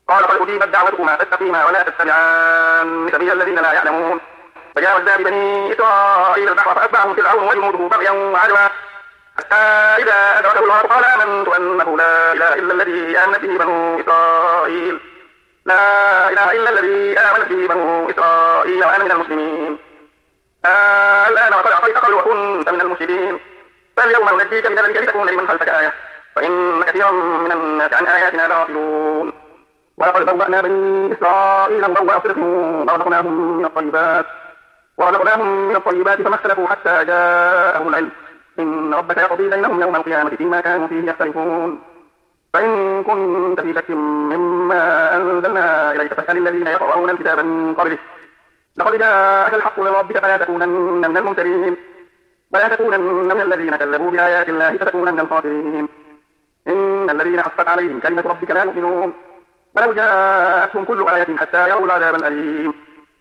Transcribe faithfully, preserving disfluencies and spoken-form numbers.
قال قد أجيبت دعوتكما فاستقيما ولا تتبعان سبيل الذين لا يعلمون. فجاوزنا ببني إسرائيل البحر فأتبعهم فرعون وجنوده بغيا وعدوا حتى إذا أدركه الغرق قال آمنت أنه لا إله إلا الذي آمنت به بنو إسرائيل لا إله إلا الذي آمنت به بنو إسرائيل وأنا من المسلمين. الآن وقد عصيت قبل وكنت من المفسدين فاليوم ننجيك ببدنك لتكون لمن خلفك آية وإن كثيرا من الناس عن آياتنا لغافلون. ولقد بوأنا بني إسرائيل مبوأ صدق ورزقناهم من الطيبات ورزقناهم من الطيبات فما اختلفوا حتى جاءهم العلم إن ربك يقضي بينهم يوم القيامة فيما كانوا فيه يختلفون. فإن كنت في شك مما أنزلنا إليك فاسأل الذين يقرؤون الكتاب من قبلك لقد جاءك الحق من ربك فلا تكونن من الممترين ولا تكونن من الذين كذبوا بآيات الله فتكونن من الخاسرين. إن الذين حقت عليهم كلمة ربك لا يؤمنون ولو جاءتهم كل آية حتى يروا العذاب الأليم.